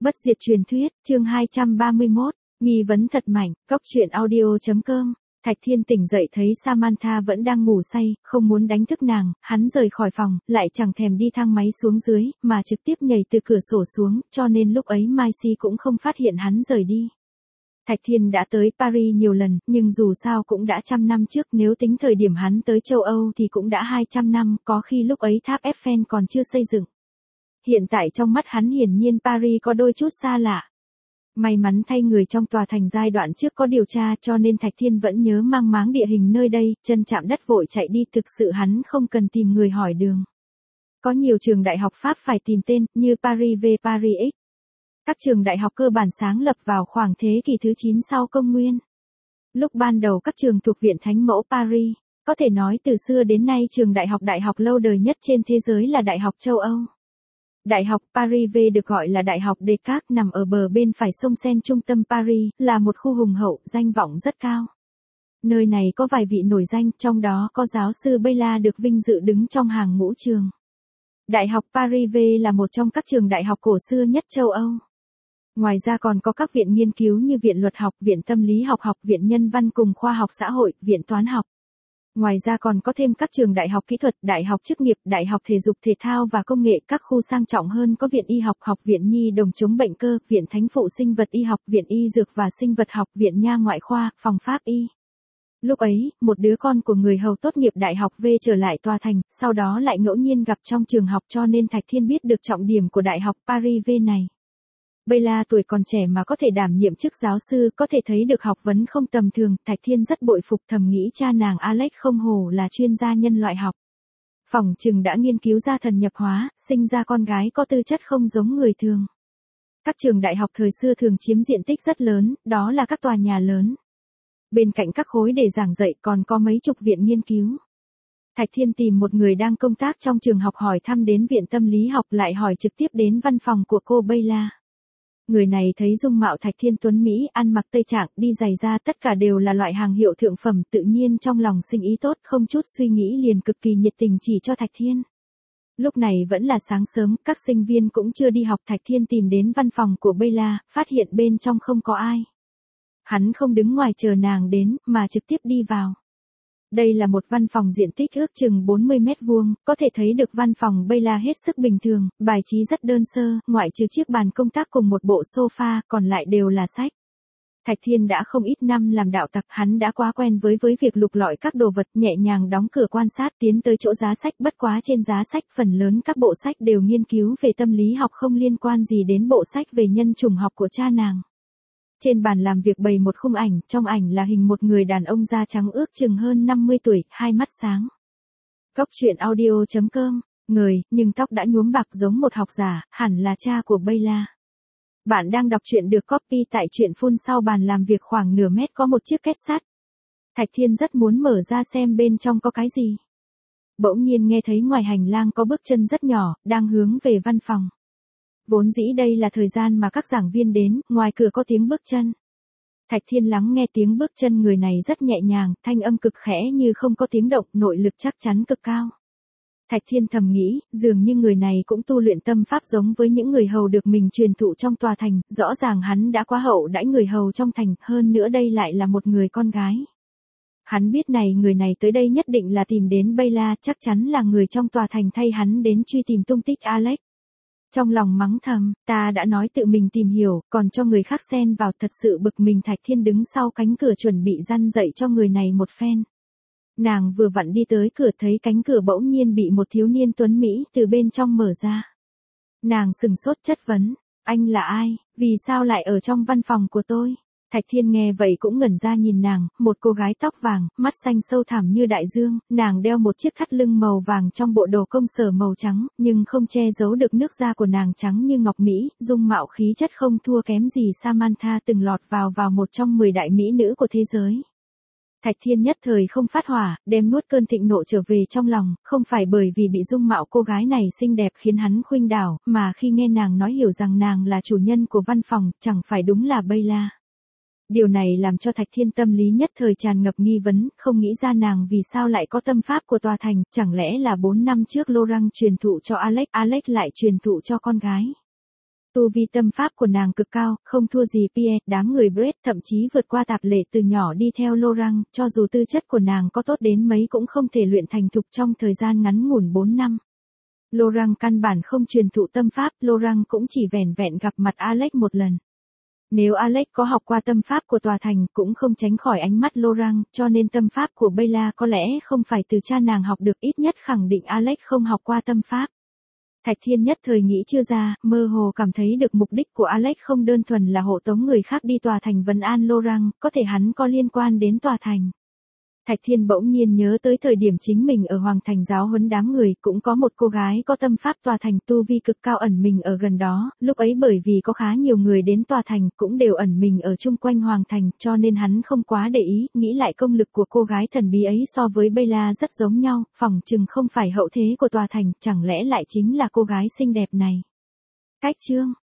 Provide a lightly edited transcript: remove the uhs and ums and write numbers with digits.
Bất diệt truyền thuyết, chương 231, nghi vấn thật mạnh, cóc truyện audio.com. Thạch Thiên tỉnh dậy thấy Samantha vẫn đang ngủ say, không muốn đánh thức nàng, hắn rời khỏi phòng, lại chẳng thèm đi thang máy xuống dưới, mà trực tiếp nhảy từ cửa sổ xuống, cho nên lúc ấy Mai Si cũng không phát hiện hắn rời đi. Thạch Thiên đã tới Paris nhiều lần, nhưng dù sao cũng đã 100 năm trước, nếu tính thời điểm hắn tới châu Âu thì cũng đã 200 năm, có khi lúc ấy tháp Eiffel còn chưa xây dựng. Hiện tại trong mắt hắn hiển nhiên Paris có đôi chút xa lạ. May mắn thay người trong tòa thành giai đoạn trước có điều tra, cho nên Thạch Thiên vẫn nhớ mang máng địa hình nơi đây, chân chạm đất vội chạy đi, thực sự hắn không cần tìm người hỏi đường. Có nhiều trường đại học Pháp phải tìm tên, như Paris V, Paris X. Các trường đại học cơ bản sáng lập vào khoảng thế kỷ thứ 9 sau công nguyên. Lúc ban đầu các trường thuộc Viện Thánh Mẫu Paris, có thể nói từ xưa đến nay trường đại học lâu đời nhất trên thế giới là Đại học châu Âu. Đại học Paris V được gọi là Đại học Descartes, nằm ở bờ bên phải sông Seine trung tâm Paris, là một khu hùng hậu, danh vọng rất cao. Nơi này có vài vị nổi danh, trong đó có giáo sư Bayla được vinh dự đứng trong hàng ngũ trường. Đại học Paris V là một trong các trường đại học cổ xưa nhất châu Âu. Ngoài ra còn có các viện nghiên cứu như Viện Luật học, Viện Tâm lý học, Viện Nhân văn cùng Khoa học xã hội, Viện Toán học. Ngoài ra còn có thêm các trường đại học kỹ thuật, đại học chức nghiệp, đại học thể dục thể thao và công nghệ, các khu sang trọng hơn có Viện Y học, Học viện Nhi đồng chống bệnh cơ, Viện Thánh phụ sinh vật y học, Viện Y dược và sinh vật học, Viện Nha ngoại khoa, Phòng pháp y. Lúc ấy, một đứa con của người hầu tốt nghiệp đại học V trở lại tòa thành, sau đó lại ngẫu nhiên gặp trong trường học, cho nên Thạch Thiên biết được trọng điểm của đại học Paris V này. Bayla tuổi còn trẻ mà có thể đảm nhiệm chức giáo sư, có thể thấy được học vấn không tầm thường, Thạch Thiên rất bội phục, thầm nghĩ cha nàng Alex không hổ là chuyên gia nhân loại học. Phỏng chừng đã nghiên cứu ra thần nhập hóa, sinh ra con gái có tư chất không giống người thường. Các trường đại học thời xưa thường chiếm diện tích rất lớn, đó là các tòa nhà lớn. Bên cạnh các khối để giảng dạy còn có mấy chục viện nghiên cứu. Thạch Thiên tìm một người đang công tác trong trường học hỏi thăm đến Viện Tâm lý học, lại hỏi trực tiếp đến văn phòng của cô Bayla. Người này thấy dung mạo Thạch Thiên tuấn Mỹ, ăn mặc tây trạng, đi giày da, tất cả đều là loại hàng hiệu thượng phẩm, tự nhiên trong lòng sinh ý tốt, không chút suy nghĩ liền cực kỳ nhiệt tình chỉ cho Thạch Thiên. Lúc này vẫn là sáng sớm, các sinh viên cũng chưa đi học, Thạch Thiên tìm đến văn phòng của Bayla, phát hiện bên trong không có ai. Hắn không đứng ngoài chờ nàng đến, mà trực tiếp đi vào. Đây là một văn phòng diện tích ước chừng 40 mét vuông, có thể thấy được văn phòng Bayla hết sức bình thường, bài trí rất đơn sơ, ngoại trừ chiếc bàn công tác cùng một bộ sofa, còn lại đều là sách. Thạch Thiên đã không ít năm làm đạo tặc, hắn đã quá quen với việc lục lọi các đồ vật, nhẹ nhàng đóng cửa quan sát, tiến tới chỗ giá sách, bất quá trên giá sách phần lớn các bộ sách đều nghiên cứu về tâm lý học, không liên quan gì đến bộ sách về nhân chủng học của cha nàng. Trên bàn làm việc bày một khung ảnh, trong ảnh là hình một người đàn ông da trắng ước chừng hơn 50 tuổi, hai mắt sáng. Cóc truyện audio.com, nhưng tóc đã nhuốm bạc giống một học giả, hẳn là cha của Bayla. Bạn đang đọc truyện được copy tại truyện phun, sau bàn làm việc khoảng nửa mét có một chiếc két sắt. Thạch Thiên rất muốn mở ra xem bên trong có cái gì. Bỗng nhiên nghe thấy ngoài hành lang có bước chân rất nhỏ, đang hướng về văn phòng. Vốn dĩ đây là thời gian mà các giảng viên đến, ngoài cửa có tiếng bước chân. Thạch Thiên lắng nghe tiếng bước chân, người này rất nhẹ nhàng, thanh âm cực khẽ như không có tiếng động, nội lực chắc chắn cực cao. Thạch Thiên thầm nghĩ, dường như người này cũng tu luyện tâm pháp giống với những người hầu được mình truyền thụ trong tòa thành, rõ ràng hắn đã quá hậu đãi người hầu trong thành, hơn nữa đây lại là một người con gái. Hắn biết người này tới đây nhất định là tìm đến Bayla, chắc chắn là người trong tòa thành thay hắn đến truy tìm tung tích Alex. Trong lòng mắng thầm, ta đã nói tự mình tìm hiểu, còn cho người khác xen vào, thật sự bực mình. Thạch Thiên đứng sau cánh cửa chuẩn bị răn dậy cho người này một phen. Nàng vừa vặn đi tới cửa, thấy cánh cửa bỗng nhiên bị một thiếu niên tuấn Mỹ từ bên trong mở ra. Nàng sừng sốt chất vấn, anh là ai, vì sao lại ở trong văn phòng của tôi? Thạch Thiên nghe vậy cũng ngẩn ra nhìn nàng, một cô gái tóc vàng, mắt xanh sâu thẳm như đại dương, nàng đeo một chiếc thắt lưng màu vàng trong bộ đồ công sở màu trắng, nhưng không che giấu được nước da của nàng trắng như ngọc mỹ, dung mạo khí chất không thua kém gì Samantha từng lọt vào một trong 10 đại mỹ nữ của thế giới. Thạch Thiên nhất thời không phát hỏa, đem nuốt cơn thịnh nộ trở về trong lòng, không phải bởi vì bị dung mạo cô gái này xinh đẹp khiến hắn khuynh đảo, mà khi nghe nàng nói hiểu rằng nàng là chủ nhân của văn phòng, chẳng phải đúng là Bayla. Điều này làm cho Thạch Thiên tâm lý nhất thời tràn ngập nghi vấn, không nghĩ ra nàng vì sao lại có tâm pháp của tòa thành, chẳng lẽ là 4 năm trước Laurent truyền thụ cho Alex lại truyền thụ cho con gái. Tu vi tâm pháp của nàng cực cao, không thua gì Pierre, đám người Brett, thậm chí vượt qua Tạp Lệ từ nhỏ đi theo Laurent, cho dù tư chất của nàng có tốt đến mấy cũng không thể luyện thành thục trong thời gian ngắn ngủn 4 năm. Laurent căn bản không truyền thụ tâm pháp, Laurent cũng chỉ vẻn vẹn gặp mặt Alex một lần. Nếu Alex có học qua tâm pháp của tòa thành cũng không tránh khỏi ánh mắt Laurent, cho nên tâm pháp của Bella có lẽ không phải từ cha nàng học được, ít nhất khẳng định Alex không học qua tâm pháp. Thạch Thiên nhất thời nghĩ chưa ra, mơ hồ cảm thấy được mục đích của Alex không đơn thuần là hộ tống người khác đi tòa thành vấn an Laurent, có thể hắn có liên quan đến tòa thành. Thạch Thiên bỗng nhiên nhớ tới thời điểm chính mình ở Hoàng Thành giáo huấn đám người, cũng có một cô gái có tâm pháp tòa thành tu vi cực cao ẩn mình ở gần đó, lúc ấy bởi vì có khá nhiều người đến tòa thành cũng đều ẩn mình ở chung quanh Hoàng Thành, cho nên hắn không quá để ý, nghĩ lại công lực của cô gái thần bí ấy so với Bella rất giống nhau, phỏng chừng không phải hậu thế của tòa thành, chẳng lẽ lại chính là cô gái xinh đẹp này. Cách chương